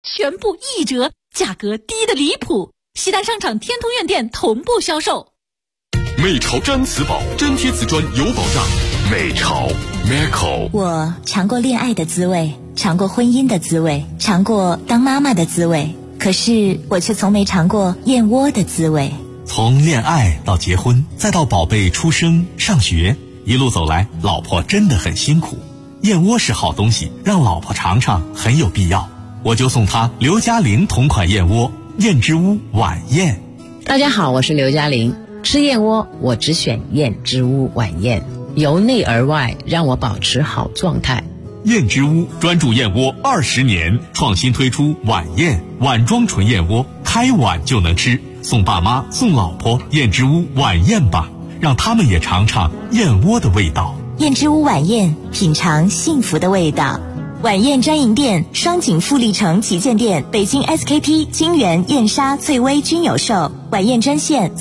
全部1折，价格低得离谱。西单商场天通苑店同步销售。 美潮毡瓷宝，粘贴瓷砖有保障。美潮 Meco。 我尝过恋爱的滋味，尝过婚姻的滋味，尝过当妈妈的滋味，可是我却从没尝过燕窝的滋味。 从恋爱到结婚，再到宝贝出生上学，一路走来，老婆真的很辛苦。燕窝是好东西，让老婆尝尝很有必要。我就送她刘嘉玲同款燕窝，燕之屋晚宴。 大家好，我是刘嘉玲。吃燕窝我只选燕之屋晚宴，由内而外让我保持好状态。 燕之屋专注燕窝20年，创新推出晚宴碗装纯燕窝，开碗就能吃。送爸妈送老婆燕之屋晚宴吧，让他们也尝尝燕窝的味道。 燕之屋晚宴，品尝幸福的味道。晚宴专营店双井富力城旗舰店、北京 SKP、金源、燕莎、翠微均有售。晚宴专线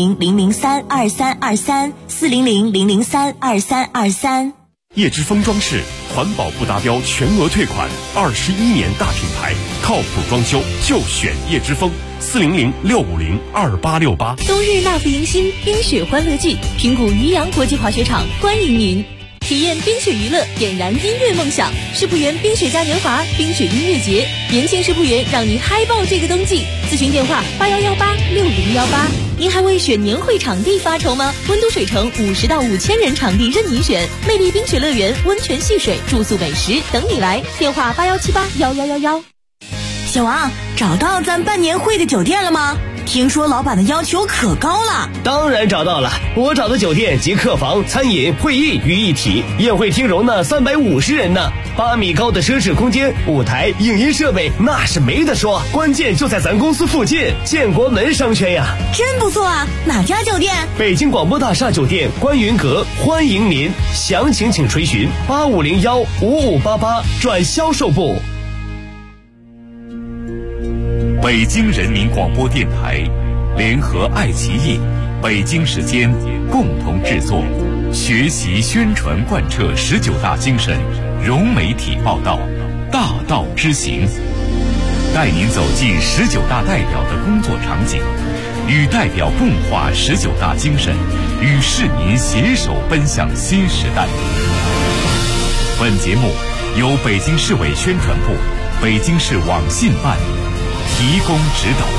400-003-2323，400-003-2323。 叶之峰装饰，环保不达标全额退款，21年大品牌，靠谱装修就选叶之峰。400-650-2868。 冬日纳福迎新冰雪欢乐季，平谷渔阳国际滑雪场欢迎您。体验冰雪娱乐，点燃音乐梦想。世仆园冰雪嘉年华冰雪音乐节，年轻世仆园让你嗨爆这个冬季。咨询电话81186018。您还为选年会场地发愁吗？温都水城50到5000人场地任您选，魅力冰雪乐园、温泉戏水、住宿美食等你来。电话81781111。 小王，找到咱办年会的酒店了吗？听说老板的要求可高了。 当然找到了，我找的酒店集客房、餐饮、会议于一体，宴会厅容纳350人呢，8米高的奢侈空间，舞台、影音设备那是没得说，关键就在咱公司附近，建国门商圈呀。 真不错啊，哪家酒店？ 北京广播大厦酒店观云阁，欢迎您，详情请垂询8501-5588转销售部。 北京人民广播电台联合爱奇艺、北京时间共同制作，学习宣传贯彻19大精神，融媒体报道，大道之行，带您走进19大代表的工作场景，与代表共话19大精神，与市民携手奔向新时代。本节目由北京市委宣传部、北京市网信办提供指导。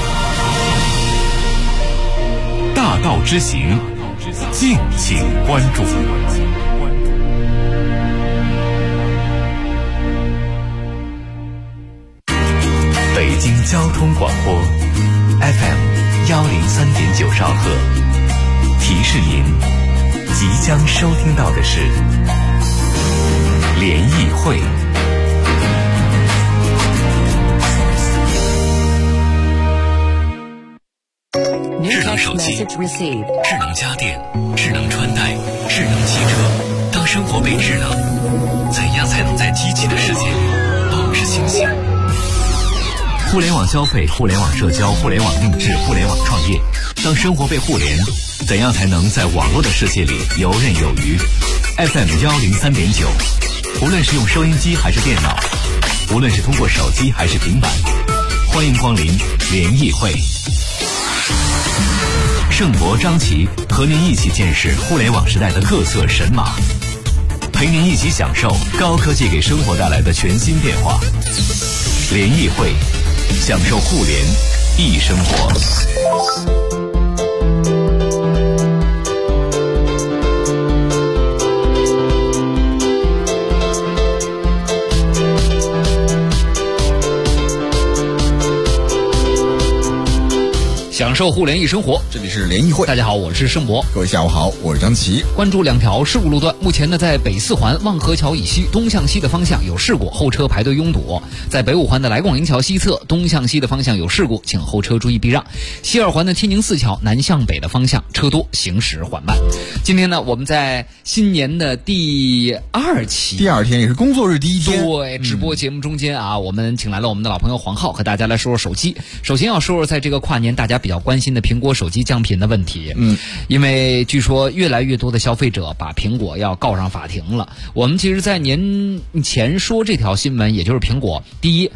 大道之行，敬请关注。北京交通广播 FM103.9兆赫，提示您即将收听到的是联谊会。智能手机、智能家电、智能穿戴、智能汽车。当生活被智能，怎样才能在机器的世界里保持清醒？互联网消费、互联网社交、互联网定制、互联网创业。当生活被互联，怎样才能在网络的世界里游刃有余？ FM103.9，无论是用收音机还是电脑，无论是通过手机还是平板，欢迎光临联谊会。盛博、张琪和您一起见识互联网时代的各色神马，陪您一起享受高科技给生活带来的全新变化。联谊会，享受互联易生活。 享受互联易生活，这里是联谊会。大家好，我是盛博。 各位下午好，我是张琪。 关注2条事故路段，目前呢，在北4环望河桥以西东向西的方向有事故，后车排队拥堵；在北5环的来广营桥西侧东向西的方向有事故，请后车注意避让。西2环的天宁4桥南向北的方向车多，行驶缓慢。今天呢，我们在新年的第2期， 第2天也是工作日第1天。 对，直播节目中间啊，我们请来了我们的老朋友黄浩，和大家来说说手机。首先要说说在这个跨年大家比较关心的苹果手机降频的问题。因为据说越来越多的消费者把苹果要告上法庭了。我们其实在年前说这条新闻，也就是苹果第一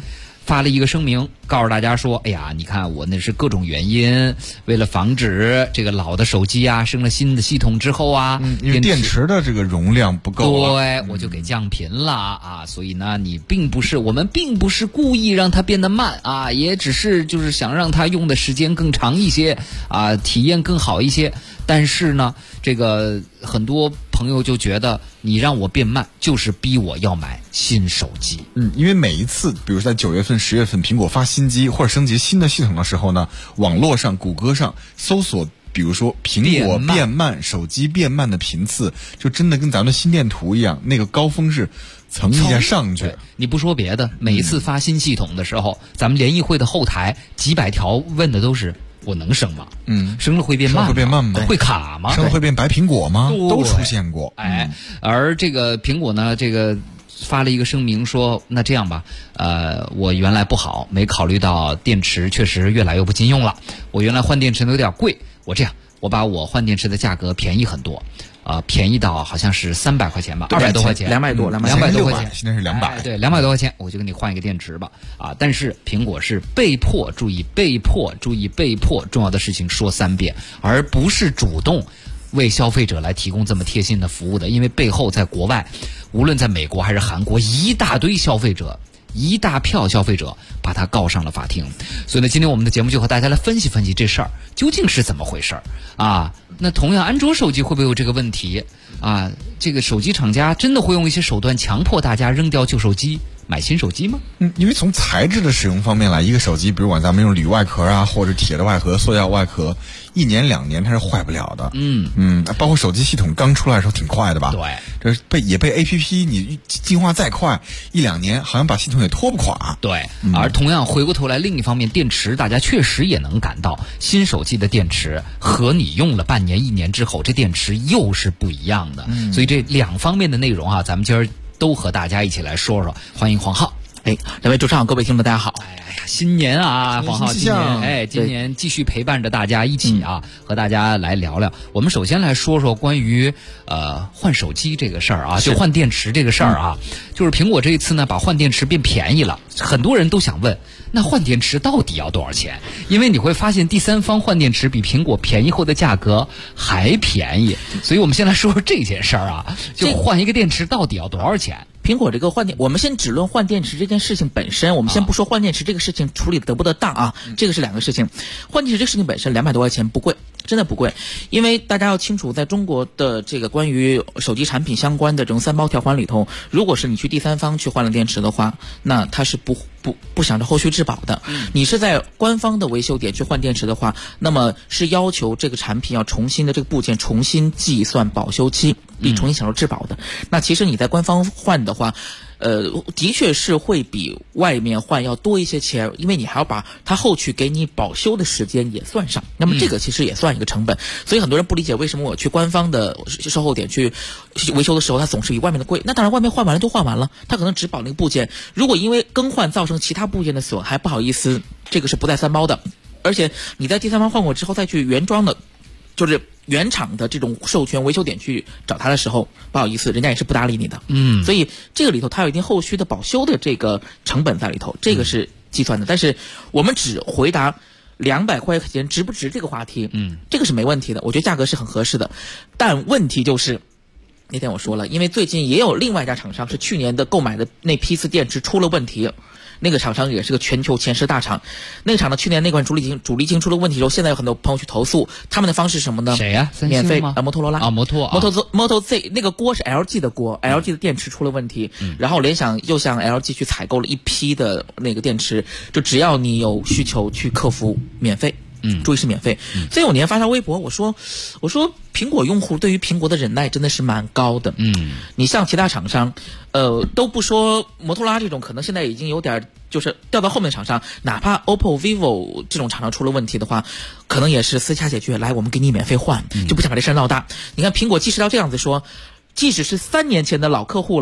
发了一个声明，告诉大家说，哎呀，你看我那是各种原因，为了防止这个老的手机啊升了新的系统之后啊， 因为电池的这个容量不够， 对，我就给降频了啊。所以呢，我们并不是故意让它变得慢啊，也只是就是想让它用的时间更长一些啊，体验更好一些。但是呢，这个很多朋友就觉得你让我变慢，就是逼我要买新手机。 因为每一次，比如在9月份、10月份，苹果发新机或者升级新的系统的时候呢，网络上、谷歌上搜索，比如说苹果变慢、手机变慢的频次，就真的跟咱们的心电图一样，那个高峰是蹭一下上去。 你不说别的，每一次发新系统的时候，咱们联谊会的后台几百条问的都是，我能升吗？升了会变慢吗？ 会变慢吗？ 会卡吗？ 升了会变白苹果吗？都出现过。 而这个苹果呢，这个发了一个声明说，那这样吧，我原来不好，没考虑到电池确实越来越不经用了，我原来换电池有点贵，我把我换电池的价格便宜很多。便宜到好像是300块钱吧，200多块钱 ，200多块钱， 现在是200， 对，200多块钱，我就给你换一个电池吧，但是苹果是被迫，注意被迫，重要的事情说3遍，而不是主动为消费者来提供这么贴心的服务的，因为背后在国外，无论在美国还是韩国，一大票消费者把他告上了法庭。所以呢，今天我们的节目就和大家来分析分析这事儿究竟是怎么回事啊。那同样安卓手机会不会有这个问题啊？这个手机厂家真的会用一些手段强迫大家扔掉旧手机买新手机吗？ 因为从材质的使用方面来，一个手机比如管咱们用铝外壳啊，或者铁的外壳、塑料外壳，1年2年它是坏不了的。包括手机系统刚出来的时候挺快的吧？ 对， 这也被 APP 你进化再快，1-2年好像把系统也拖不垮。 对，而同样回过头来，另一方面电池大家确实也能感到，新手机的电池和你用了半年1年之后，这电池又是不一样的。所以这2方面的内容咱们今儿都和大家一起来说说。欢迎黄浩。 2位主唱，各位听众大家好。 新年啊，黄浩，今年继续陪伴着大家一起和大家来聊聊。我们首先来说说关于换手机这个事儿就换电池这个事儿就是苹果这一次呢把换电池变便宜了，很多人都想问，那换电池到底要多少钱？因为你会发现第三方换电池比苹果便宜后的价格还便宜，所以我们先来说说这件事儿就换一个电池到底要多少钱？ 苹果这个我们先只论换电池这件事情本身，我们先不说换电池这个事情处理得不得当这个是2个事情。换电池这个事情本身200多块钱不贵，真的不贵，因为大家要清楚，在中国的这个关于手机产品相关的这种3包条款里头，如果是你去第三方去换了电池的话，那它是不想着后续质保的。你是在官方的维修点去换电池的话，那么是要求这个产品要重新的这个部件重新计算保修期，并重新享受质保的。那其实你在官方换的话，的确是会比外面换要多一些钱，因为你还要把它后续给你保修的时间也算上，那么这个其实也算一个成本。所以很多人不理解为什么我去官方的售后点去维修的时候，它总是比外面的贵。那当然，外面换完了都换完了，它可能只保那个部件，如果因为更换造成其他部件的损害，不好意思，这个是不带3包的。而且你在第三方换过之后再去原装的，就是原厂的这种授权维修点去找他的时候，不好意思，人家也是不搭理你的。所以这个里头它有一定后续的保修的这个成本在里头，这个是计算的。但是我们只回答200块钱值不值这个话题，这个是没问题的，我觉得价格是很合适的。但问题就是那天我说了，因为最近也有另外一家厂商是去年的购买的那批次电池出了问题。那个厂商也是个全球前10大厂，那个厂呢去年那款主力晶出了问题之后，现在有很多朋友去投诉，他们的方式是什么呢？ 谁呀？ 免费摩托罗拉 Moto Z 那个锅是 LG 的锅，LG 的电池出了问题，然后联想又向 LG 去采购了一批的那个电池，就只要你有需求去客服免费。注意是免费。所以我那天发条微博，我说苹果用户对于苹果的忍耐真的是蛮高的。你像其他厂商，都不说摩托罗拉这种，可能现在已经有点就是掉到后面的厂商，哪怕 OPPO、vivo 这种厂商出了问题的话，可能也是私下解决，来我们给你免费换，就不想把这事闹大。你看苹果即使要这样子说，即使是3年前的老客户了，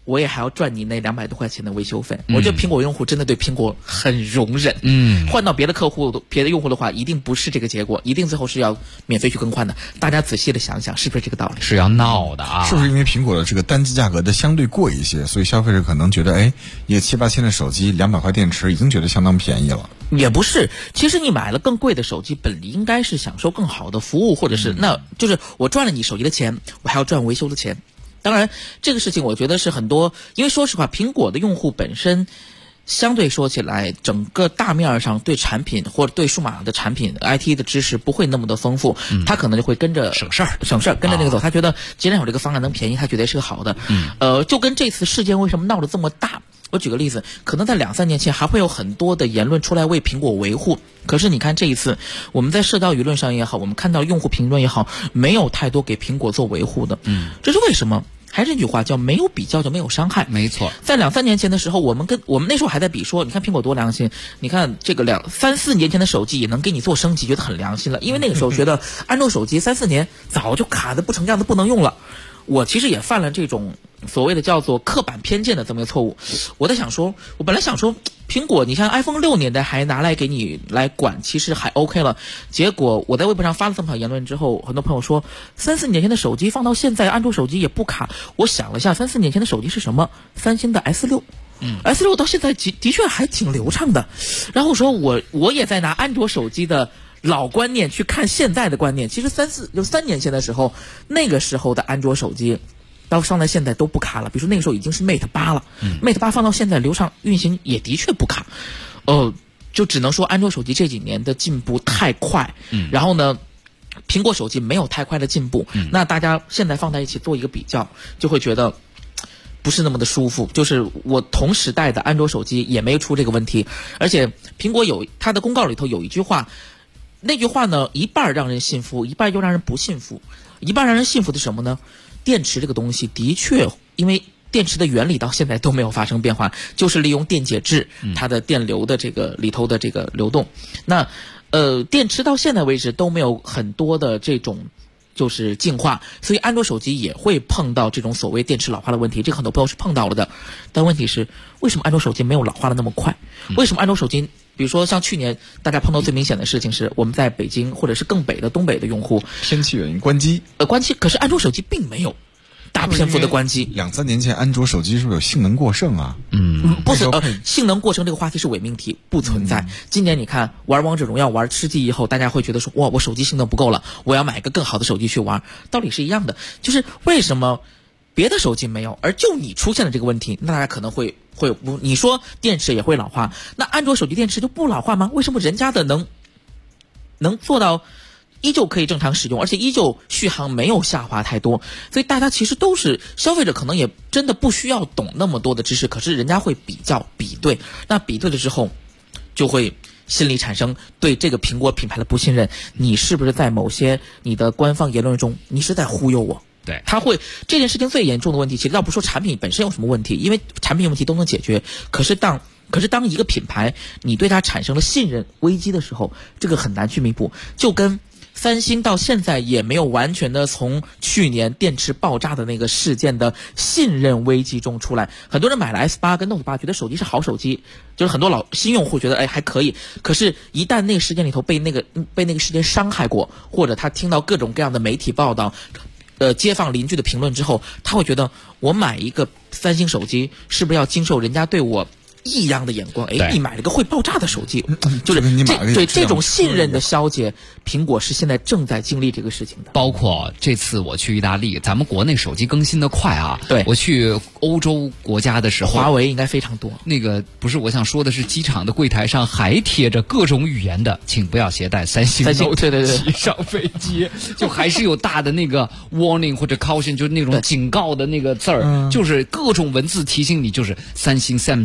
我也还要赚你那200多块钱的维修费。我觉得苹果用户真的对苹果很容忍。换到别的别的用户的话，一定不是这个结果，一定最后是要免费去更换的。大家仔细的想想，是不是这个道理？ 是要闹的啊！ 是不是因为苹果的这个单机价格的相对贵一些，所以消费者可能觉得，一个7、8千的手机，200块电池已经觉得相当便宜了？ 也不是，其实你买了更贵的手机，本应该是享受更好的服务，或者是那就是我赚了你手机的钱，我还要赚维修的钱。当然，这个事情我觉得是很多，因为说实话，苹果的用户本身相对说起来，整个大面上对产品或者对数码的产品 IT 的知识不会那么的丰富，他可能就会跟着省事儿， 跟着那个走。他觉得既然有这个方案能便宜，他觉得是个好的。就跟这次事件为什么闹得这么大？我举个例子，可能在2、3年前还会有很多的言论出来为苹果维护，可是你看这一次，我们在社交舆论上也好，我们看到用户评论也好，没有太多给苹果做维护的。这是为什么？还是那句话，叫没有比较就没有伤害。 没错， 在2、3年前的时候，我们那时候还在比说，你看苹果多良心，你看这个3、4年前的手机也能给你做升级，觉得很良心了。因为那个时候觉得安卓手机3、4年早就卡得不成样子，不能用了。我其实也犯了这种所谓的叫做刻板偏见的这么一个错误。我本来想说，苹果你像 iPhone 6年代还拿来给你来管，其实还 OK 了。结果我在微博上发了这么条言论之后，很多朋友说3、4年前的手机放到现在，安卓手机也不卡。我想了一下，3、4年前的手机是什么？三星的 S6。S6 到现在的确还挺流畅的。然后说我也在拿安卓手机的老观念去看现在的观念，其实3年前的时候，那个时候的安卓手机到放在现在都不卡了。比如说那个时候已经是 Mate 8了，Mate 8放到现在流畅运行也的确不卡。就只能说安卓手机这几年的进步太快，然后呢，苹果手机没有太快的进步，那大家现在放在一起做一个比较，就会觉得不是那么的舒服。就是我同时代的安卓手机也没出这个问题，而且苹果有它的公告里头有一句话。那句话呢，一半让人信服，一半又让人不信服。一半让人信服的是什么呢？电池这个东西的确，因为电池的原理到现在都没有发生变化，就是利用电解质它的电流的这个里头的这个流动。那电池到现在为止都没有很多的这种就是进化，所以安卓手机也会碰到这种所谓电池老化的问题，这个很多朋友是碰到了的。但问题是，为什么安卓手机没有老化的那么快？为什么安卓手机比如说像去年大家碰到最明显的事情是，我们在北京或者是更北的东北的用户天气原因关机， 可是安卓手机并没有大篇幅的关机。 2、3年前安卓手机是不是有性能过剩啊？ 不是，性能过剩这个话题是伪命题，不存在。今年你看玩王者荣耀玩吃鸡以后，大家会觉得说，哇，我手机性能不够了，我要买一个更好的手机去玩，道理是一样的。就是为什么别的手机没有，而就你出现了这个问题，那大家可能会有你说电池也会老化，那安卓手机电池就不老化吗？为什么人家的能做到依旧可以正常使用，而且依旧续航没有下滑太多？所以大家其实都是消费者，可能也真的不需要懂那么多的知识，可是人家会比较比对，那比对了之后就会心里产生对这个苹果品牌的不信任。你是不是在某些你的官方言论中，你是在忽悠我？ 对， 这件事情最严重的问题，其实倒不说产品本身有什么问题，因为产品问题都能解决。可是当一个品牌你对它产生了信任危机的时候，这个很难去弥补。就跟三星到现在也没有完全的从去年电池爆炸的那个事件的信任危机中出来。很多人买了 S8 跟 Note 8，觉得手机是好手机，就是很多新用户觉得还可以。可是，一旦那个事件里头被那个事件伤害过，或者他听到各种各样的媒体报道。街坊邻居的评论之后，他会觉得我买一个三星手机是不是要经受人家对我异样的眼光？你买了个会爆炸的手机，就是这种信任的消解，苹果是现在正在经历这个事情的。 包括这次我去意大利，咱们国内手机更新的快啊。 对， 我去欧洲国家的时候， 华为应该非常多。 那个不是，我想说的是，机场的柜台上还贴着各种语言的，请不要携带三星 Note 7上飞机，就还是有大的那个 warning 或者 caution， 就是那种警告的那个字儿，就是各种文字提醒你，就是三星 Samsung Note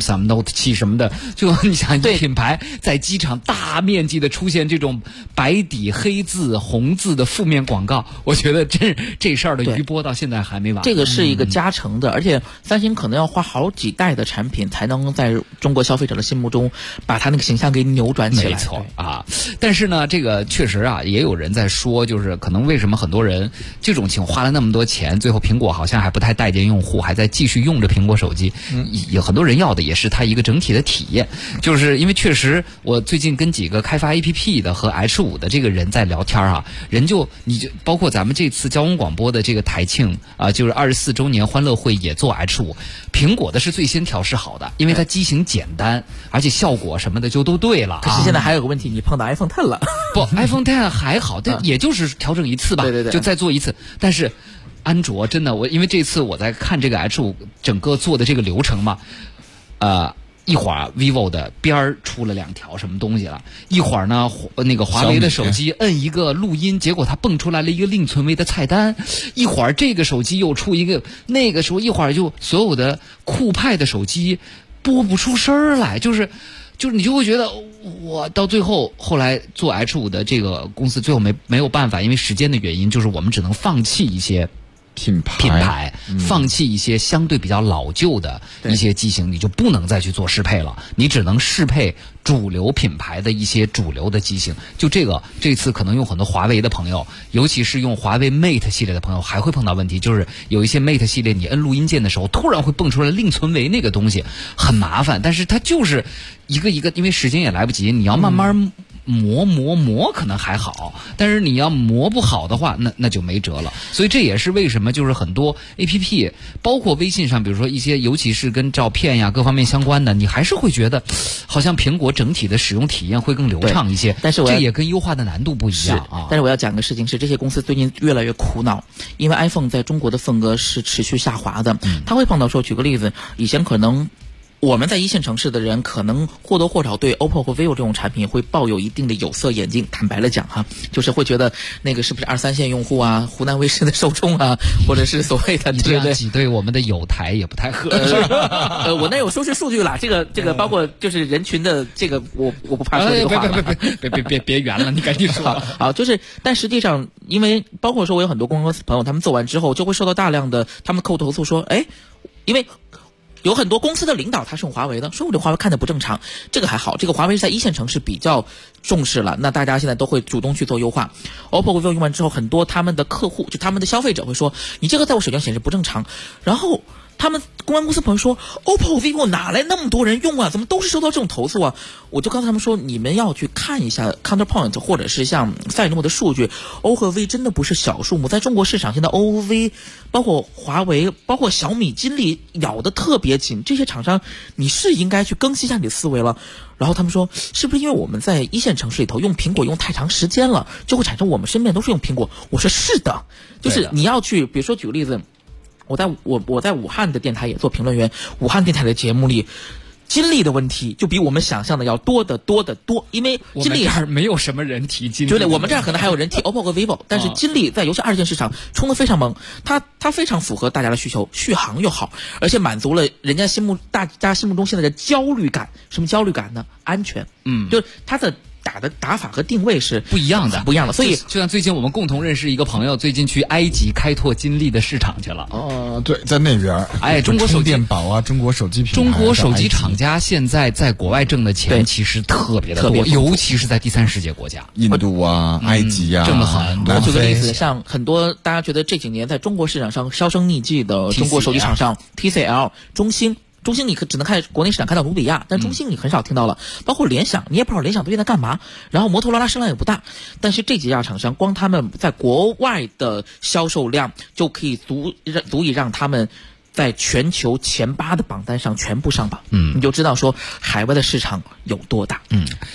Note 7什么的，就你想品牌在机场大面积的出现这种白底黑字红字的负面广告，我觉得这事儿的余波到现在还没完。 这个是一个加成的，而且三星可能要花好几代的产品才能在中国消费者的心目中把它那个形象给扭转起来。 没错啊，但是呢，这个确实啊，也有人在说，就是可能为什么很多人这种情况花了那么多钱，最后苹果好像还不太待见用户，还在继续用着苹果手机。有很多人要的也是它一个整体的体验，就是因为确实我最近跟几个开发 APP 的和 H5 的这个人在聊天啊，你就包括咱们这次交通广播的这个台庆啊，就是24周年欢乐会也做 H5，苹果的是最先调试好的，因为它机型简单，而且效果什么的就都对了。 可是现在还有个问题，你碰到 iPhone X 了。 不，iPhone X 还好，但也就是调整一次吧， 对， 就再做一次。但是安卓真的，因为这次我在看这个 H5 整个做的这个流程嘛，一会儿 vivo 的边儿出了2条什么东西了，一会儿呢那个华为的手机摁一个录音，结果它蹦出来了一个另存为的菜单，一会儿这个手机又出一个，那个时候一会儿就所有的酷派的手机播不出声来，就是你就会觉得我到最后后来做 H5 的这个公司最后没有办法，因为时间的原因，就是我们只能放弃一些品牌，放弃一些相对比较老旧的一些机型，你就不能再去做适配了，你只能适配主流品牌的一些主流的机型。就这次可能用很多华为的朋友，尤其是用华为 Mate 系列的朋友还会碰到问题，就是有一些 Mate 系列你摁录音键的时候突然会蹦出来另存为那个东西，很麻烦，但是它就是一个因为时间也来不及，你要慢慢磨可能还好，但是你要磨不好的话，那就没辙了。所以这也是为什么就是很多 APP， 包括微信上，比如说一些尤其是跟照片呀各方面相关的，你还是会觉得好像苹果整体的使用体验会更流畅一些。 但是这也跟优化的难度不一样啊。 但是我要讲个事情是，这些公司最近越来越苦恼，因为 iPhone 在中国的份额是持续下滑的。它会碰到说，举个例子，以前可能我们在一线城市的人可能或多或少对 OPPO 和 vivo 这种产品会抱有一定的有色眼镜，坦白了讲哈，就是会觉得那个是不是2、3线用户啊，湖南卫视的受众啊，或者是所谓的这样挤兑我们的友台也不太合适。 我那有收视数据了，这个包括就是人群的这个我不怕说这个话了。 别圆了，你赶紧说。 好，就是但实际上，因为包括说我有很多公司朋友，他们做完之后就会收到大量的他们客户投诉说，因为有很多公司的领导他是用华为的，说我这华为看的不正常，这个还好，这个华为是在一线城市比较重视了，那大家现在都会主动去做优化。OPPO、vivo 用完之后，很多他们的客户就他们的消费者会说，你这个在我手机上显示不正常，然后他们公关公司朋友说 OPPO、vivo 哪来那么多人用啊？怎么都是收到这种投诉啊？我就告诉他们说，你们要去看一下 Counterpoint 或者是像赛诺的数据 ，O 和 V 真的不是小数目，在中国市场现在 O、V 包括华为、包括小米、金立咬得特别紧，这些厂商你是应该去更新一下你的思维了。然后他们说，是不是因为我们在一线城市里头用苹果用太长时间了，就会产生我们身边都是用苹果？我说是的，就是你要去，比如说举个例子。我在武汉的电台也做评论员，武汉电台的节目里，金立的问题就比我们想象的要多得多，因为金立我们这儿没有什么人提金立， 对，我们这儿可能还有人提 OPPO 和 vivo， 但是金立在尤其二线市场冲得非常猛，它非常符合大家的需求，续航又好，而且满足了大家心目中现在的焦虑感。什么焦虑感呢？安全，就是它的打法和定位是不一样的， 所以就像最近我们共同认识一个朋友，最近去埃及开拓金立的市场去了。 对，在那边。 中国手机电宝啊，中国手机品牌， 中国手机厂家现在在国外挣的钱其实特别的多，尤其是在第三世界国家， 印度啊、埃及啊， 挣了很多。 我举个例子，像很多大家觉得这几年在中国市场上销声匿迹的中国手机厂商 TCL、中兴你只能看国内市场看到努比亚，但中兴你很少听到了，包括联想，你也不知道联想最近在干嘛。然后摩托罗拉声量也不大，但是这几家厂商光他们在国外的销售量就可以足以让他们在全球前8的榜单上全部上榜。你就知道说海外的市场有多大。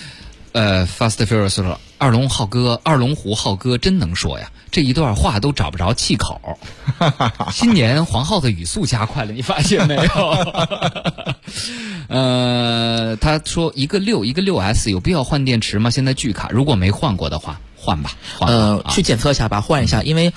Fast Furious 说二龙湖浩哥真能说呀，这一段话都找不着气口。新年黄浩的语速加快了，你发现没有？他说一个6，一个6S 有必要换电池吗？现在巨卡，如果没换过的话，换吧。 去检测一下吧，换一下，因为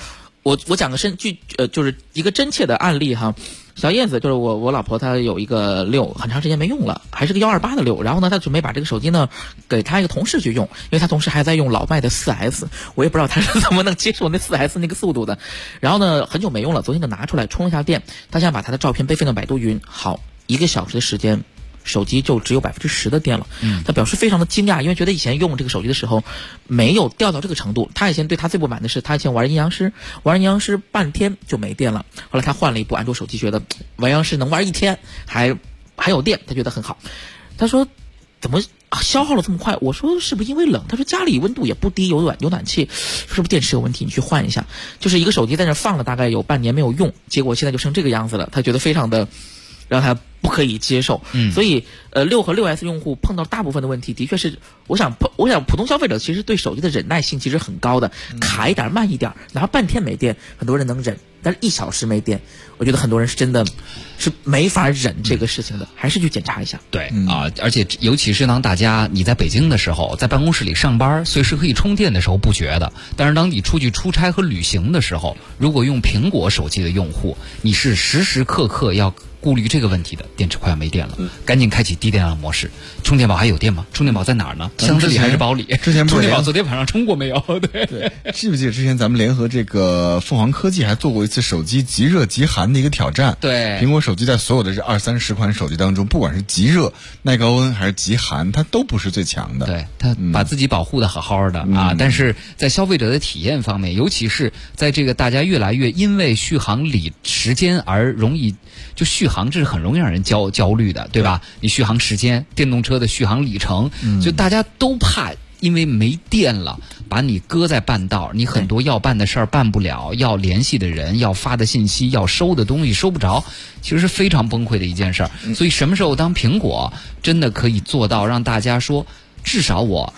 我讲个就是一个真切的案例哈。小叶子就是我老婆，她有一个6，很长时间没用了，还是个128的6。然后呢，她准备把这个手机呢给她一个同事去用，因为她同事还在用老迈的4S，我也不知道她是怎么能接受那4S 那个速度的。然后呢，很久没用了，昨天就拿出来充了一下电，她想把她的照片备份到百度云。好，1个小时的时间，手机就只有10%的电了。他表示非常的惊讶，因为觉得以前用这个手机的时候没有掉到这个程度。他以前对他最不满的是，他以前玩阴阳师半天就没电了。后来他换了一部安卓手机，觉得玩阴阳师能玩1天，还有电，他觉得很好。他说怎么消耗了这么快？我说是不是因为冷？他说家里温度也不低，有暖气，说是不是电池有问题？你去换一下。就是一个手机在那放了大概有半年没有用，结果现在就成这个样子了。他觉得非常的让他不可以接受。所以6和6S 用户碰到大部分的问题，的确是我想普通消费者其实对手机的忍耐性其实很高的，卡一点慢一点，哪怕半天没电，很多人能忍，但是1小时没电，我觉得很多人是真的是没法忍这个事情的，还是去检查一下。 对而且尤其是当大家你在北京的时候，在办公室里上班，随时可以充电的时候不觉得，但是当你出去出差和旅行的时候，如果用苹果手机的用户，你是时时刻刻要顾虑这个问题的，电池快要没电了，赶紧开启低电量模式。充电宝还有电吗？充电宝在哪儿呢？箱子里还是包里？ 之前充电宝昨天晚上充过没有？对， 记不记得之前咱们联合这个凤凰科技还做过一次手机极热极寒的一个挑战？ 对， 苹果手机在所有的这20-30款手机当中，不管是极热、耐高温还是极寒，它都不是最强的。 对，它把自己保护的好好的但是在消费者的体验方面，尤其是在这个大家越来越因为续航时间而容易就续航，这是很容易让人焦虑的，对吧？你续航时间，电动车的续航里程，就大家都怕因为没电了把你搁在半道，你很多要办的事儿办不了，要联系的人，要发的信息，要收的东西收不着，其实是非常崩溃的一件事儿。所以什么时候当苹果真的可以做到让大家说至少我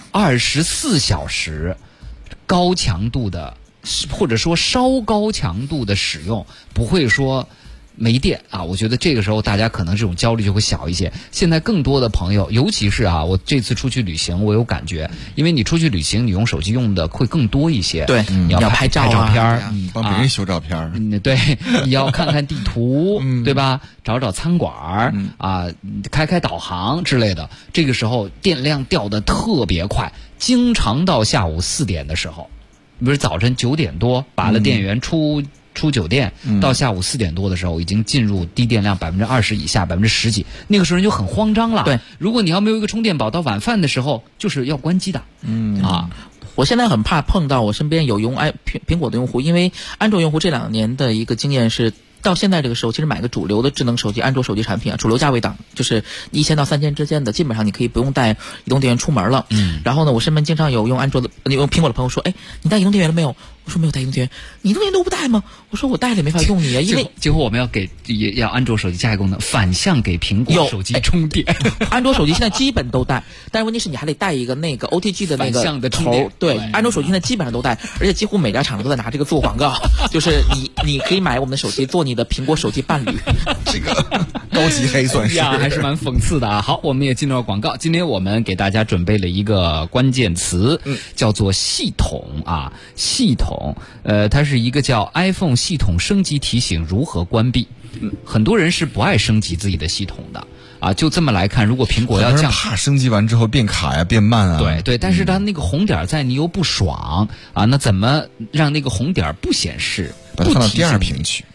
24小时高强度的或者说稍高强度的使用，不会说没电我觉得这个时候大家可能这种焦虑就会小一些。现在更多的朋友，尤其是我这次出去旅行，我有感觉，因为你出去旅行，你用手机用的会更多一些。 对， 你要拍照片，帮别人修照片。 对，你要看看地图，对吧？找餐馆开导航之类的。这个时候电量掉的特别快，经常到下午4点的时候，比如早晨9点多拔了电源出酒店，到下午4点多的时候已经进入低电量20%以下10%几，那个时候人就很慌张了。 对， 如果你要没有一个充电宝，到晚饭的时候就是要关机的。 我现在很怕碰到我身边有用苹果的用户，因为安卓用户这2年的一个经验是，到现在这个时候，其实买个主流的智能手机、安卓手机产品主流价位档就是1000到3000之间的，基本上你可以不用带移动电源出门了。然后呢，我身边经常有用苹果的朋友说，你带移动电源了没有？我说没有带移动电源。你移动电源都不带吗？我说我带了也没法用你啊，因为结果我们要安卓手机加一个功能，反向给苹果手机充电。 安卓手机现在基本都带，但是问题是你还得带一个那个 OTG 的那个反向的充电。 对，安卓手机现在基本上都带，而且几乎每家厂商都在拿这个做广告，就是你可以买我们的手机做你的苹果手机伴侣。 这个高级黑算是还是蛮讽刺的好，我们也进入了广告。今天我们给大家准备了一个关键词，叫做系统系统。它是一个叫 iPhone 系统升级提醒如何关闭。很多人是不爱升级自己的系统的就这么来看，如果苹果要降， 怕升级完之后变卡呀变慢对，但是它那个红点在，你又不爽那怎么让那个红点不显示？ 把它放到第2屏去。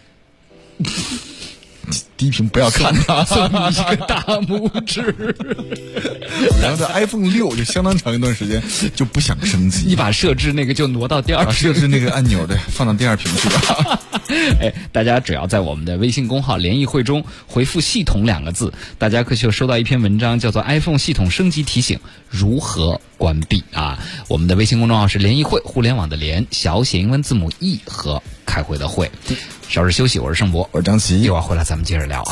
第1屏不要看它， 送你一个大拇指。 然后在 iPhone 6就相当长一段时间就不想升级， 你把设置那个就挪到第2屏， 设置那个按钮的放到第2屏去吧。 大家只要在我们的微信公号联谊会中回复系统2个字，大家可就收到一篇文章，叫做 iPhone 系统升级提醒如何关闭我们的微信公众号是联谊会，互联网的联，小写英文字母 E 和开会的会。稍事休息，我是盛博， 我是张琪， 一会儿回来咱们接着聊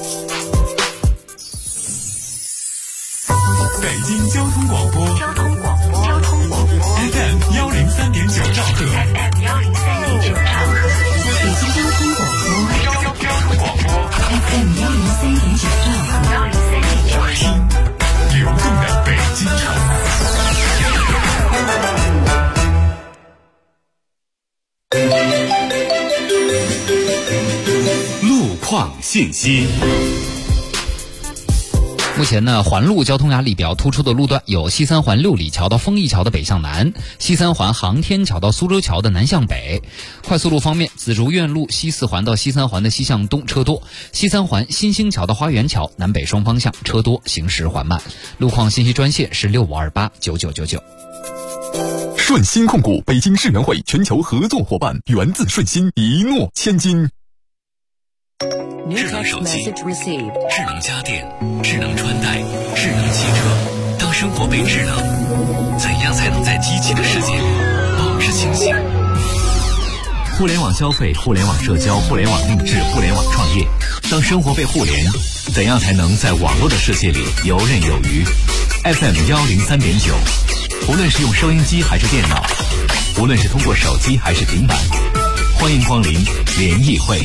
北京交通广播FM 103.9兆赫，北京交通广播 FM 103.9兆赫，听流动的北京城。 创信息。 目前呢，环路交通压力比较突出的路段有西三环六里桥到丰益桥的北向南，西三环航天桥到苏州桥的南向北。快速路方面，紫竹院路西四环到西三环的西向东车多，西三环新兴桥到花园桥南北双方向车多，行驶缓慢。路况信息专线是65289999。 顺鑫控股北京世园会全球合作伙伴，源自顺鑫，一诺千金。 智能手机、智能家电、智能穿戴、智能汽车。当生活被智能，怎样才能在机器的世界里保持清醒？互联网消费、互联网社交、互联网定制、互联网创业。当生活被互联，怎样才能在网络的世界里游刃有余？ FM 103.9，无论是用收音机还是电脑，无论是通过手机还是平板，欢迎光临联谊会。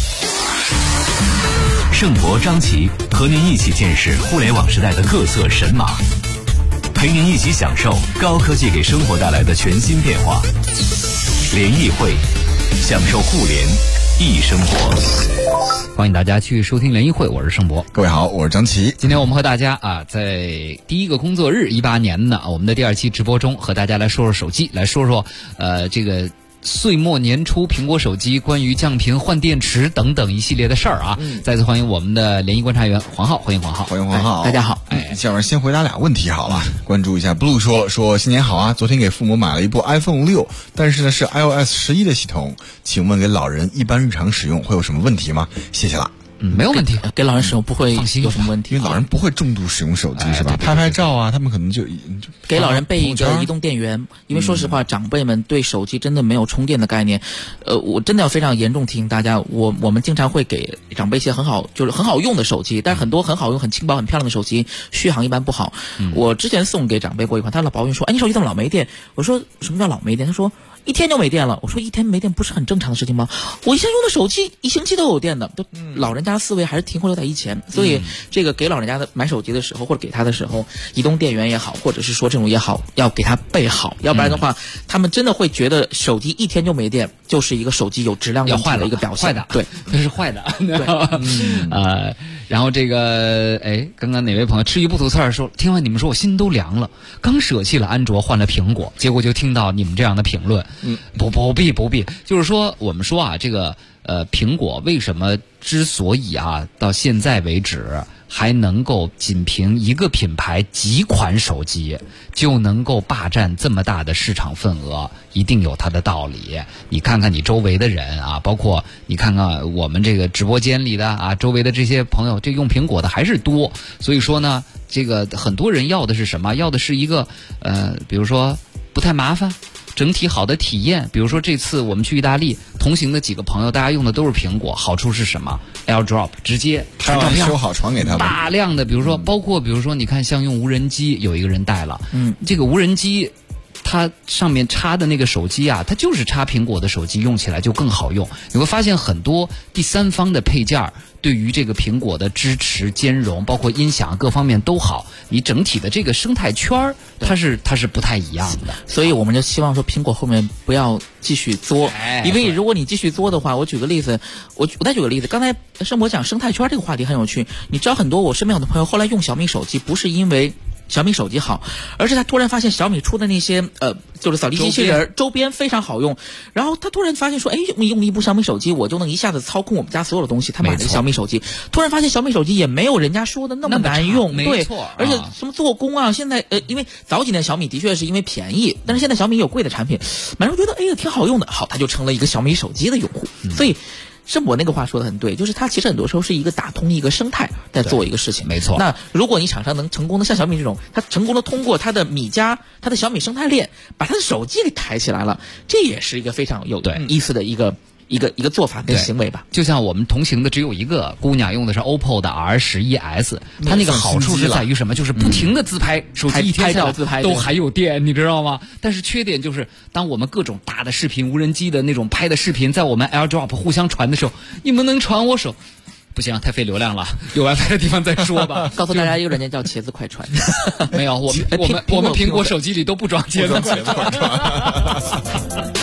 盛博、张琪和您一起见识互联网时代的各色神马，陪您一起享受高科技给生活带来的全新变化。联谊会，享受互联易生活。 欢迎大家去收听联谊会，我是盛博。 各位好，我是张琪。 今天我们和大家在第一个工作日18年呢，我们的第2期直播中和大家来说说手机，来说说这个岁末年初苹果手机关于降频、换电池等等一系列的事儿啊。再次欢迎我们的联谊观察员黄浩，欢迎黄浩。 欢迎黄浩。 大家好。 下面先回答俩问题好了。关注一下 Blue 说新年好啊，昨天给父母买了一部 iPhone 6，但是呢是 iOS 11的系统，请问给老人一般日常使用会有什么问题吗？谢谢了。 没有问题， 给老人使用不会有什么问题， 因为老人不会重度使用手机是吧？拍照啊，他们可能就给老人备一个移动电源，因为说实话，长辈们对手机真的没有充电的概念。我真的要非常严重提醒大家，我们经常会给长辈一些很好用的手机，但是很多很好用、很轻薄、很漂亮的手机续航一般不好。我之前送给长辈过一款，他老抱怨说：“哎，你手机怎么老没电？”我说：“什么叫老没电？”他说：“1天就没电了。”我说：“1天没电不是很正常的事情吗？我以前用的手机1星期都有电的。”都老人家思维还是停留在以前，所以这个给老人家的买手机的时候，或者给他的时候，移动电源也好，或者是说这种也好，要给他备好，要不然的话，他们真的会觉得手机1天就没电，就是一个手机有质量问题的一个表现。 坏的， 对， 这是坏的。对，然后这个，刚刚哪位朋友吃鱼不吐刺儿说，听完你们说我心都凉了，刚舍弃了安卓换了苹果，结果就听到你们这样的评论。不必，就是说我们说啊，这个苹果为什么之所以到现在为止还能够仅凭一个品牌几款手机就能够霸占这么大的市场份额，一定有它的道理。你看看你周围的人包括你看看我们这个直播间里的周围的这些朋友，这用苹果的还是多。所以说呢，这个很多人要的是什么？要的是一个比如说不太麻烦，整体好的体验。比如说这次我们去意大利，同行的几个朋友大家用的都是苹果，好处是什么？ AirDrop 直接传照片， 修好传给他们， 大量的比如说你看像用无人机，有一个人带了，这个无人机它上面插的那个手机它就是插苹果的手机，用起来就更好用。你会发现很多第三方的配件对于这个苹果的支持、兼容，包括音响各方面都好，你整体的这个生态圈它是不太一样的。 所以我们就希望说苹果后面不要继续作，因为如果你继续作的话，我举个例子，我再举个例子，刚才盛博讲生态圈这个话题很有趣。你知道很多我身边有的朋友后来用小米手机，不是因为小米手机好，而是他突然发现小米出的那些就是扫地机器人周边非常好用，然后他突然发现说，我用一部小米手机我就能一下子操控我们家所有的东西。他买了一个小米手机，突然发现小米手机也没有人家说的那么难用，对，而且什么做工现在因为早几年小米的确是因为便宜，但是现在小米有贵的产品，买时候觉得挺好用的，好，他就成了一个小米手机的用户。所以盛博那个话说的很对，就是它其实很多时候是一个打通一个生态在做一个事情。 没错。 那如果你厂商能成功的像小米这种，它成功的通过它的米家、它的小米生态链，把它的手机给抬起来了，这也是一个非常有意思的一个做法跟行为吧。 就像我们同行的只有一个姑娘用的是 OPPO 的 R11S， 它那个好处是在于什么？就是不停的自拍，手机一天下来都还有电，你知道吗？但是缺点就是当我们各种大的视频、无人机的那种拍的视频在我们 AirDrop 互相传的时候，你们能传我手？不行，太费流量了，有 WiFi 的地方再说吧。 告诉大家一个软件叫茄子快传。 没有，我们苹果手机里都不装茄子快传。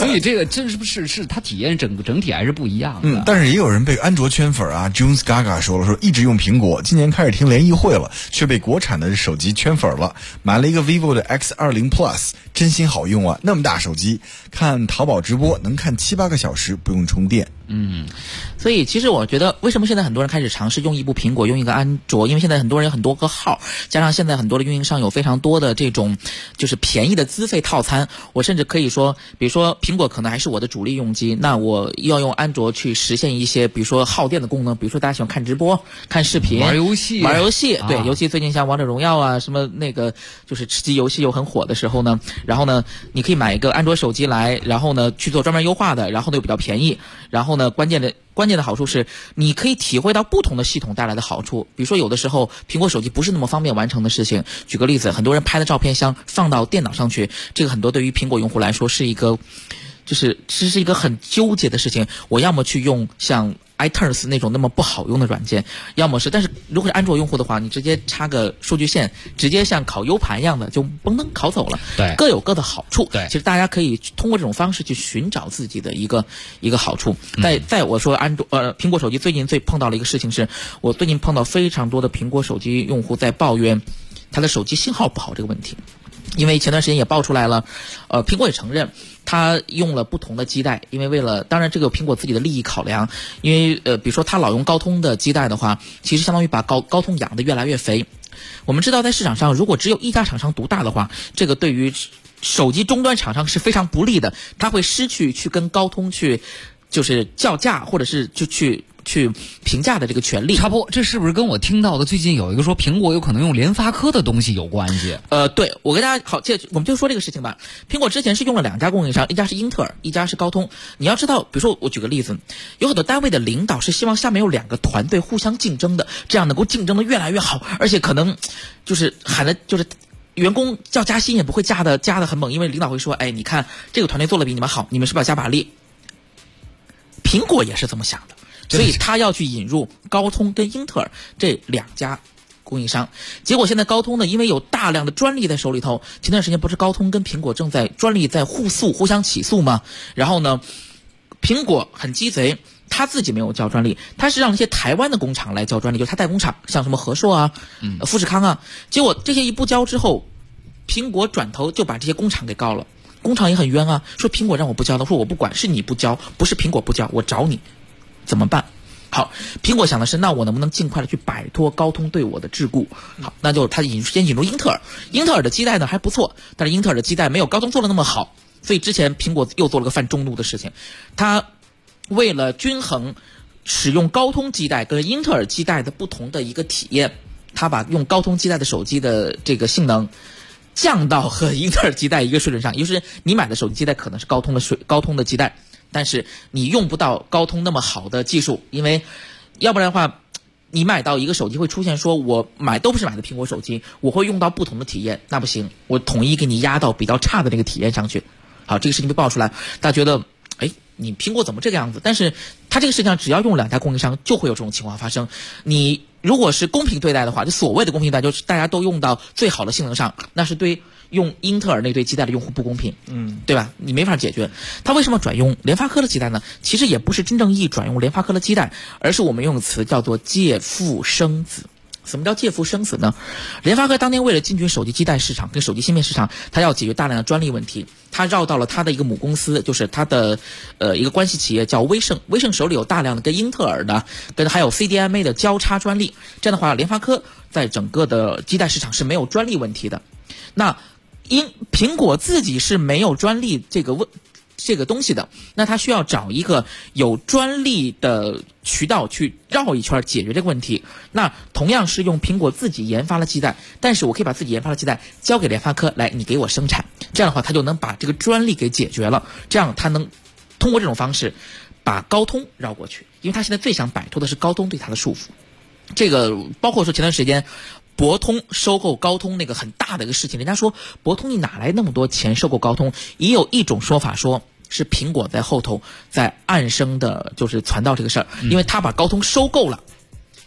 所以这个这是不是它体验整体还是不一样的。 但是也有人被安卓圈粉啊 ，Jones Gaga 说一直用苹果，今年开始听联谊会了，却被国产的手机圈粉了，买了一个 vivo 的 X20 Plus， 真心好用啊，那么大手机，看淘宝直播能看7-8个小时，不用充电。 所以其实我觉得，为什么现在很多人开始尝试用一部苹果，用一个安卓？因为现在很多人有很多个号，加上现在很多的运营商有非常多的这种就是便宜的资费套餐。我甚至可以说，比如说苹果可能还是我的主力用机，那我要用安卓去实现一些，比如说耗电的功能，比如说大家喜欢看直播、看视频、 玩游戏， 对，尤其最近像王者荣耀啊，什么那个就是吃鸡游戏又很火的时候呢，然后呢，你可以买一个安卓手机来，然后呢去做专门优化的，然后呢又比较便宜，然后呢关键的好处是，你可以体会到不同的系统带来的好处。比如说，有的时候苹果手机不是那么方便完成的事情。举个例子，很多人拍的照片箱放到电脑上去，这个很多对于苹果用户来说是一个，就是这是一个很纠结的事情。我要么去用像iTunes 那种那么不好用的软件，要么是，但是如果是安卓用户的话，你直接插个数据线，直接像烤 U 盘一样的就嘣噔烤走了。 对， 各有各的好处。 对， 其实大家可以通过这种方式去寻找自己的一个好处。在我说苹果手机最近碰到了一个事情是，我最近碰到非常多的苹果手机用户在抱怨他的手机信号不好这个问题。因为前段时间也爆出来了，苹果也承认他用了不同的基带，因为当然这个有苹果自己的利益考量，因为比如说他老用高通的基带的话，其实相当于把高通养得越来越肥。我们知道在市场上，如果只有一家厂商独大的话，这个对于手机终端厂商是非常不利的，他会失去去跟高通去就是叫价，或者是就去评价的这个权利。 插播，这是不是跟我听到的最近有一个说苹果有可能用联发科的东西有关系？ 对，我跟大家我们就说这个事情吧。苹果之前是用了2家供应商，一家是英特尔，一家是高通。你要知道，比如说我举个例子，有很多单位的领导是希望下面有2个团队互相竞争的，这样能够竞争的越来越好，而且可能就是喊的就是员工要加薪也不会加的很猛，因为领导会说，哎，你看这个团队做的比你们好，你们是不是要加把力？苹果也是这么想的。所以他要去引入高通跟英特尔这2家供应商，结果现在高通呢，因为有大量的专利在手里头，前段时间不是高通跟苹果正在专利在互相起诉吗？然后呢，苹果很鸡贼，他自己没有交专利，他是让一些台湾的工厂来交专利，就是他代工厂，像什么和硕啊、富士康啊，结果这些一不交之后，苹果转头就把这些工厂给告了，工厂也很冤啊，说苹果让我不交的，说我不管，是你不交，不是苹果不交，我找你。怎么办？好，苹果想的是，那我能不能尽快的去摆脱高通对我的桎梏？好，那就他先引入英特尔，英特尔的基带呢还不错，但是英特尔的基带没有高通做的那么好，所以之前苹果又做了个犯众怒的事情，他为了均衡使用高通基带跟英特尔基带的不同的一个体验，他把用高通基带的手机的这个性能降到和英特尔基带一个水准上，也就是你买的手机基带可能是高通的基带。但是你用不到高通那么好的技术，因为要不然的话，你买到一个手机会出现说我都不是买的苹果手机，我会用到不同的体验，那不行，我统一给你压到比较差的那个体验上去。好，这个事情被爆出来，大家觉得你苹果怎么这个样子？但是它这个事情上只要用2家供应商就会有这种情况发生。你如果是公平对待的话，就所谓的公平对待就是大家都用到最好的性能上，那是对用英特尔那对基带的用户不公平，对吧？你没法解决。他为什么转用联发科的基带呢？其实也不是真正意义转用联发科的基带，而是我们用的词叫做借腹生子。什么叫借腹生子呢？联发科当年为了进军手机基带市场跟手机芯片市场，它要解决大量的专利问题，它绕到了它的一个母公司，就是它的一个关系企业叫威盛，威盛手里有大量的跟英特尔的跟还有 CDMA 的交叉专利，这样的话联发科在整个的基带市场是没有专利问题的。那苹果自己是没有专利这个东西的，那它需要找一个有专利的渠道去绕一圈解决这个问题。那同样是用苹果自己研发了基带，但是我可以把自己研发的基带交给联发科来，你给我生产，这样的话它就能把这个专利给解决了，这样它能通过这种方式把高通绕过去，因为它现在最想摆脱的是高通对它的束缚。这个包括说前段时间博通收购高通那个很大的一个事情，人家说博通你哪来那么多钱收购高通？也有一种说法说是苹果在后头在暗生的，就是传到这个事儿，因为他把高通收购了，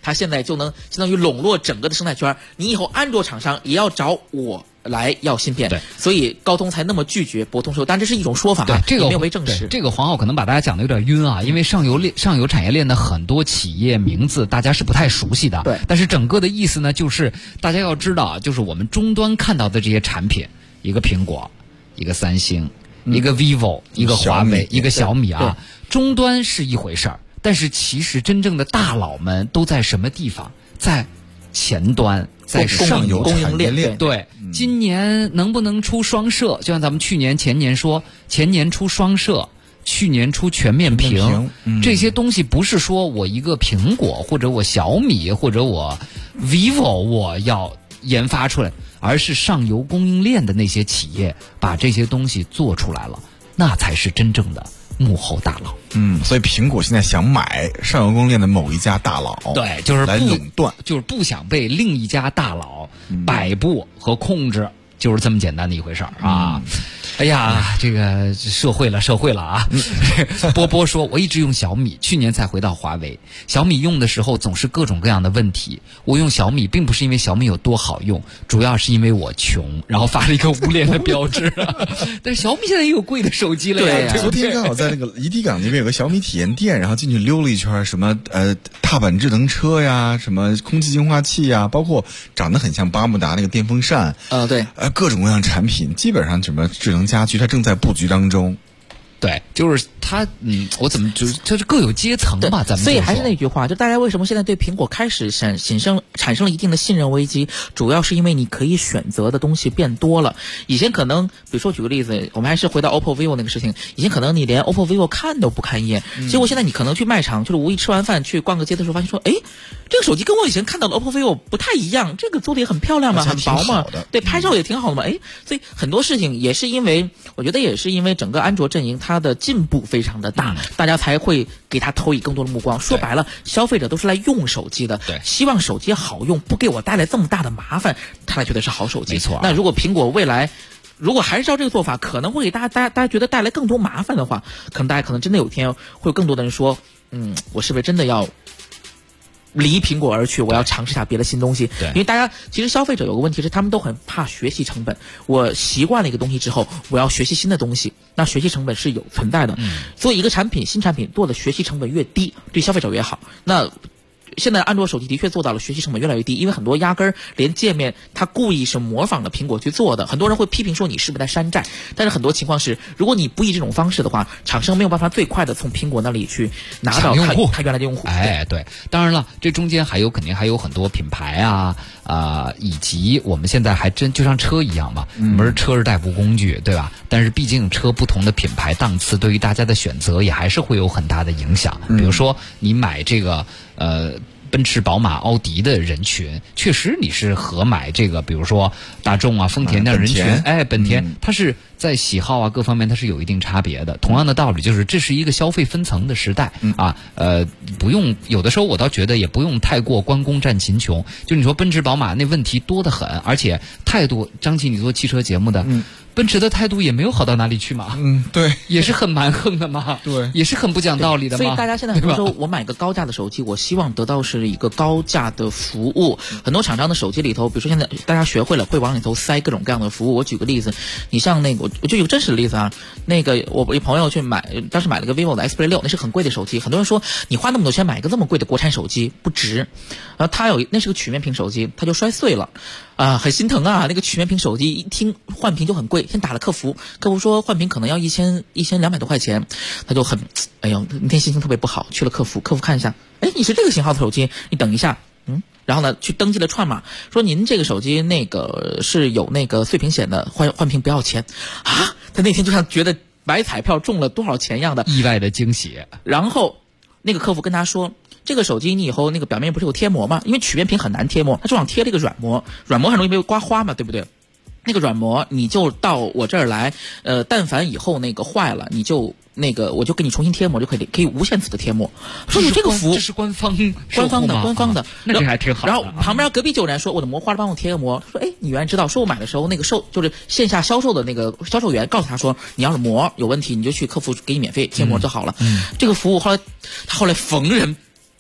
它现在就能相当于笼络整个的生态圈。你以后安卓厂商也要找我来要芯片， 对， 所以高通才那么拒绝博通收，但这是一种说法， 对，这个也没有被证实。 这个黄浩可能把大家讲的有点晕啊，因为上游产业链的很多企业名字大家是不太熟悉的， 对。 但是整个的意思呢，就是大家要知道啊，就是我们终端看到的这些产品，一个苹果，一个三星，一个 vivo，一个华为，一个小米啊，终端是一回事儿，但是其实真正的大佬们都在什么地方？在前端，在上游供应链。 对，今年能不能出双摄？就像咱们去年、前年说，前年出双摄，去年出全面屏，这些东西不是说我一个苹果或者我小米或者我 vivo 我要研发出来，而是上游供应链的那些企业把这些东西做出来了，那才是真正的幕后大佬。 所以苹果现在想买上游供应链的某一家大佬， 对，就是来垄断， 就是不想被另一家大佬摆布和控制，就是这么简单的一回事儿啊。哎呀，这个社会了啊！波波说，我一直用小米，去年才回到华为。小米用的时候总是各种各样的问题。我用小米并不是因为小米有多好用，主要是因为我穷，然后发了一个无脸的标志。但是小米现在也有贵的手机了呀。 对，昨天刚好在那个怡迪港那边有个小米体验店，然后进去溜了一圈，什么踏板智能车呀，什么空气净化器呀，包括长得很像巴慕达那个电风扇， 对， 各种各样产品，基本上什么智能家居它正在布局当中。 对，就是它，我怎么就是各有阶层吧，咱们所以还是那句话，就大家为什么现在对苹果开始产生了一定的信任危机，主要是因为你可以选择的东西变多了。以前可能，比如说举个例子，我们还是回到 OPPO、vivo 那个事情，以前可能你连 OPPO、vivo 看都不看一眼，结果现在你可能去卖场，就是无意吃完饭去逛个街的时候，发现说，哎，这个手机跟我以前看到的 OPPO、vivo 不太一样，这个做的也很漂亮嘛，很薄嘛，对，拍照也挺好的嘛，哎，所以很多事情也是因为，我觉得也是因为整个安卓阵营它的进步非常的大，大家才会给它投以更多的目光。说白了，消费者都是来用手机的，希望手机好用，不给我带来这么大的麻烦，他才觉得是好手机。 没错。 那如果苹果未来如果还是照这个做法，可能会给大家觉得带来更多麻烦的话，可能大家可能真的有一天会有更多的人说，我是不是真的要离苹果而去，我要尝试一下别的新东西。 对， 因为大家其实消费者有个问题是，他们都很怕学习成本。我习惯了一个东西之后，我要学习新的东西，那学习成本是有存在的。所以一个新产品做的学习成本越低，对消费者越好。那现在安卓手机的确做到了学习成本越来越低，因为很多压根儿连界面它故意是模仿了苹果去做的。很多人会批评说你是不是在山寨，但是很多情况是，如果你不以这种方式的话，厂商没有办法最快的从苹果那里去拿到他原来的用户。 哎，对，当然了，这中间肯定还有很多品牌以及我们现在还真就像车一样嘛，我们车是代步工具，对吧？但是毕竟车不同的品牌档次，对于大家的选择也还是会有很大的影响。比如说你买这个奔驰、宝马、奥迪的人群，确实你是和买这个，比如说大众啊、丰田的人群，本田，它是在喜好啊各方面它是有一定差别的。同样的道理，就是这是一个消费分层的时代不用有的时候我倒觉得也不用太过关公战秦琼。就你说奔驰、宝马那问题多得很，而且态度，张琪你做汽车节目的，奔驰的态度也没有好到哪里去嘛， 对， 也是很蛮横的嘛，对，也是很不讲道理的嘛。 所以大家现在很多时候，我买个高价的手机，我希望得到是一个高价的服务。很多厂商的手机里头，比如说现在大家学会了会往里头塞各种各样的服务。我举个例子，你像那个，我就有个真实的例子啊，那个我一朋友去当时买了个 vivo 的 Xplay 6，那是很贵的手机。很多人说你花那么多钱买个这么贵的国产手机不值，然后那是个曲面屏手机，它就摔碎了。很心疼啊！那个曲面屏手机一听换屏就很贵，先打了客服说换屏可能要1200多块钱，他就哎呦，那天心情特别不好，去了客服看一下，哎，你是这个型号的手机，你等一下，然后呢去登记了串码，说您这个手机那个是有那个碎屏险的，换屏不要钱啊！他那天就像觉得买彩票中了多少钱一样的意外的惊喜。 然后那个客服跟他说，这个手机你以后那个表面不是有贴膜吗？因为曲面屏很难贴膜，他就想贴了一个软膜很容易被刮花嘛，对不对？那个软膜你就到我这儿来，但凡以后那个坏了，你就我就给你重新贴膜就可以无限次的贴膜。说有这个服务， 这是官方的， 那这还挺好。 然后旁边隔壁就有人说我的膜坏了，帮我贴个膜。说哎，你原来知道，说我买的时候那个就是线下销售的那个销售员告诉他说，你要是膜有问题，你就去客服给你免费贴膜就好了。这个服务他后来逢人就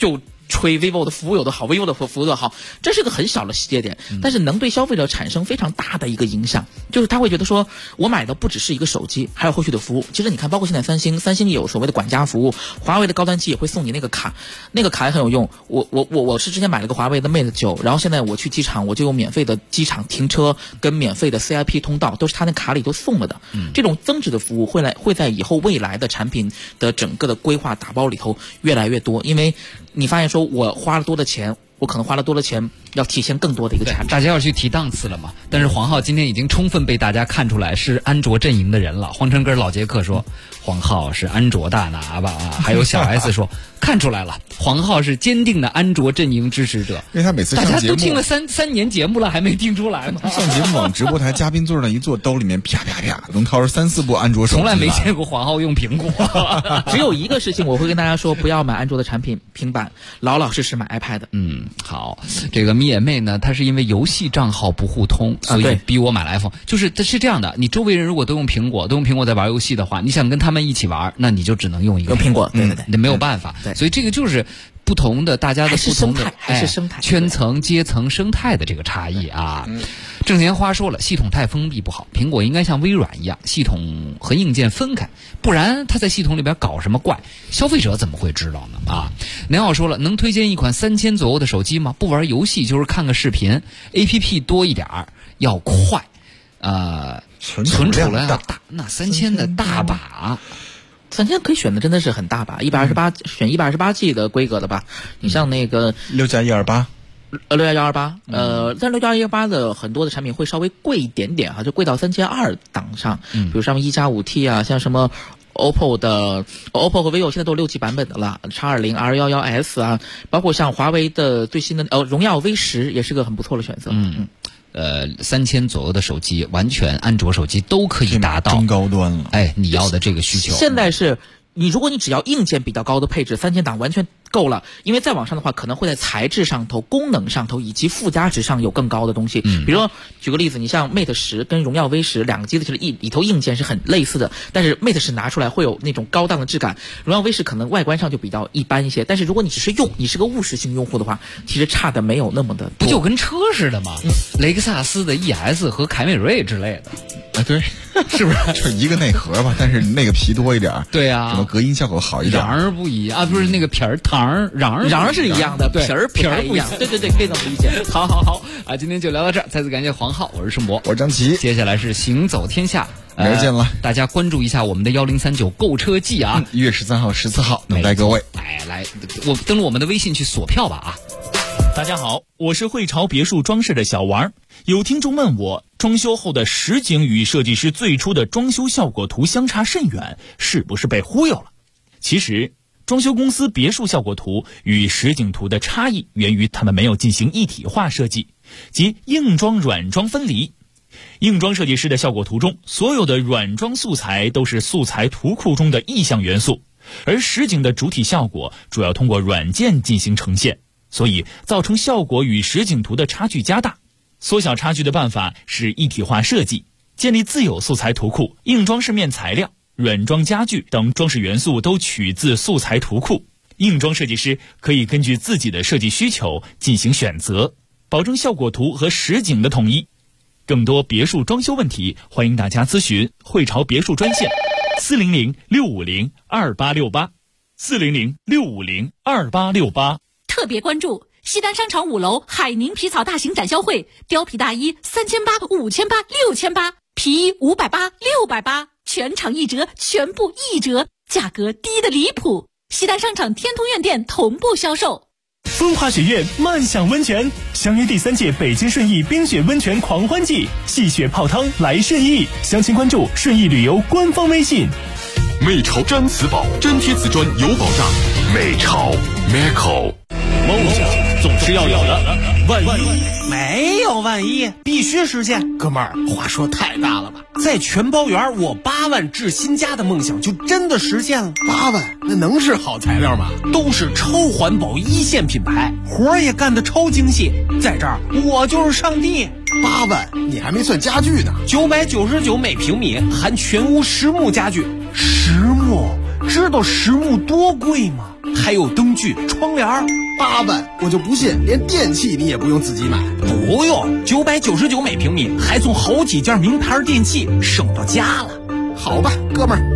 吹 vivo 的服务有的好 ，vivo 的服务有的好，这是个很小的细节点，但是能对消费者产生非常大的一个影响，就是他会觉得说，我买的不只是一个手机，还有后续的服务。其实你看，包括现在三星有所谓的管家服务，华为的高端机也会送你那个卡，那个卡也很有用。我是之前买了个华为的 Mate 9，然后现在我去机场，我就有免费的机场停车跟免费的 CIP 通道，都是他那卡里都送了的。这种增值的服务会在以后未来的产品的整个的规划打包里头越来越多，因为你发现说我花了多的钱，我可能花了多的钱，要体现更多的一个价值。 大家要去提档次了嘛？但是黄浩今天已经充分被大家看出来是安卓阵营的人了。黄晨根老杰克说，黄浩是安卓大拿吧？还有小 S 说，看出来了，黄浩是坚定的安卓阵营支持者。 因为他每次上节目， 大家都听了三年节目了，还没听出来吗？ 上节目往直播台嘉宾座上一坐，兜里面啪啪啪能掏出3、4部安卓手机， 从来没见过黄浩用苹果。 只有一个事情我会跟大家说，不要买安卓的产品平板，老老实实买 iPad。 好，这个咪眼妹呢，她是因为游戏账号不互通，所以逼我买了 iPhone。就是这样的，你周围人如果都用苹果在玩游戏的话，你想跟他们一起玩，那你就只能用一个苹果，对， 你没有办法。所以这个就是不同的大家的不同的还是生态圈层、阶层、生态的这个差异啊。郑贤花说了，系统太封闭不好，苹果应该像微软一样，系统和硬件分开，不然它在系统里边搞什么怪，消费者怎么会知道呢？啊，南奥说了，能推荐一款3000左右的手机吗？不玩游戏就是看个视频 ，APP 多一点，要快，存储量要大，那3000的大把。 3000可以选的真的是很大把，128选128G 的规格的吧。你像那个 6+128。 6+128，但6+128的很多的产品会稍微贵一点点就贵到3200档上，比如像1+5T 啊，像什么 OPPO 和 vivo 现在都有6G 版本的了，X20R11S 啊，包括像华为的最新的荣耀 V10也是个很不错的选择。 3000左右的手机，完全安卓手机都可以达到中高端了。 你要的这个需求。 现在是如果你只要硬件比较高的配置，3000档完全够了，因为再往上的话可能会在材质上头、功能上头以及附加值上有更高的东西。比如说举个例子，你像 Mate 10跟荣耀 V10两个机子其实里头硬件是很类似的，但是 Mate 10拿出来会有那种高档的质感，荣耀 V10可能外观上就比较一般一些。但是如果你只是你是个务实性用户的话，其实差的没有那么的多。 不就跟车似的吗？雷克萨斯的 ES 和凯美瑞之类的。 对，是不是？就一个内核吧，但是那个皮多一点。 对啊， 什么隔音效果好一点。 瓤不一样不是那个皮儿瓤是一样的，皮儿不一样。对，可以这么理解。 好今天就聊到这儿，再次感谢黄浩，我是盛博， 我是张琪。 接下来是行走天下， 明儿见了。 大家关注一下我们的1039购车季啊 ，1月13号、14号等待各位。 来，我登录我们的微信去锁票吧啊。 大家好，我是汇潮别墅装饰的小王。有听众问我，装修后的实景与设计师最初的装修效果图相差甚远，是不是被忽悠了？其实装修公司别墅效果图与实景图的差异源于他们没有进行一体化设计，即硬装软装分离。硬装设计师的效果图中，所有的软装素材都是素材图库中的意象元素，而实景的主体效果主要通过软件进行呈现，所以造成效果与实景图的差距加大。缩小差距的办法是一体化设计，建立自有素材图库，硬装饰面材料、软装家具等装饰元素都取自素材图库。硬装设计师可以根据自己的设计需求进行选择，保证效果图和实景的统一。更多别墅装修问题，欢迎大家咨询汇潮别墅专线400-650-2868 400-650-2868。 特别关注西单商场5楼海宁皮草大型展销会，貂皮大衣3800、5800、6800，皮衣580、680，全场1折，全部1折，价格低得离谱。西单商场天通苑店同步销售。 风华雪苑漫享温泉，相约第3届北京顺义冰雪温泉狂欢季，戏雪泡汤来顺义，详情关注顺义旅游官方微信。 美潮毡瓷宝，粘贴瓷砖有保障。美潮 Meco。 梦想总是要有的，万一没有万一，必须实现。哥们儿，话说太大了吧？在全包园，我8万置新家的梦想就真的实现了。 8万，那能是好材料吗？ 都是超环保1线品牌，活儿也干得超精细。在这儿，我就是上帝。 8万，你还没算家具呢。 999每平米，含全屋实木家具。实木，知道实木多贵吗？还有灯具、窗帘。 8万，我就不信连电器你也不用自己买。 不用，999每平米，还送好几件名牌电器，省到家了。 好吧，哥们儿。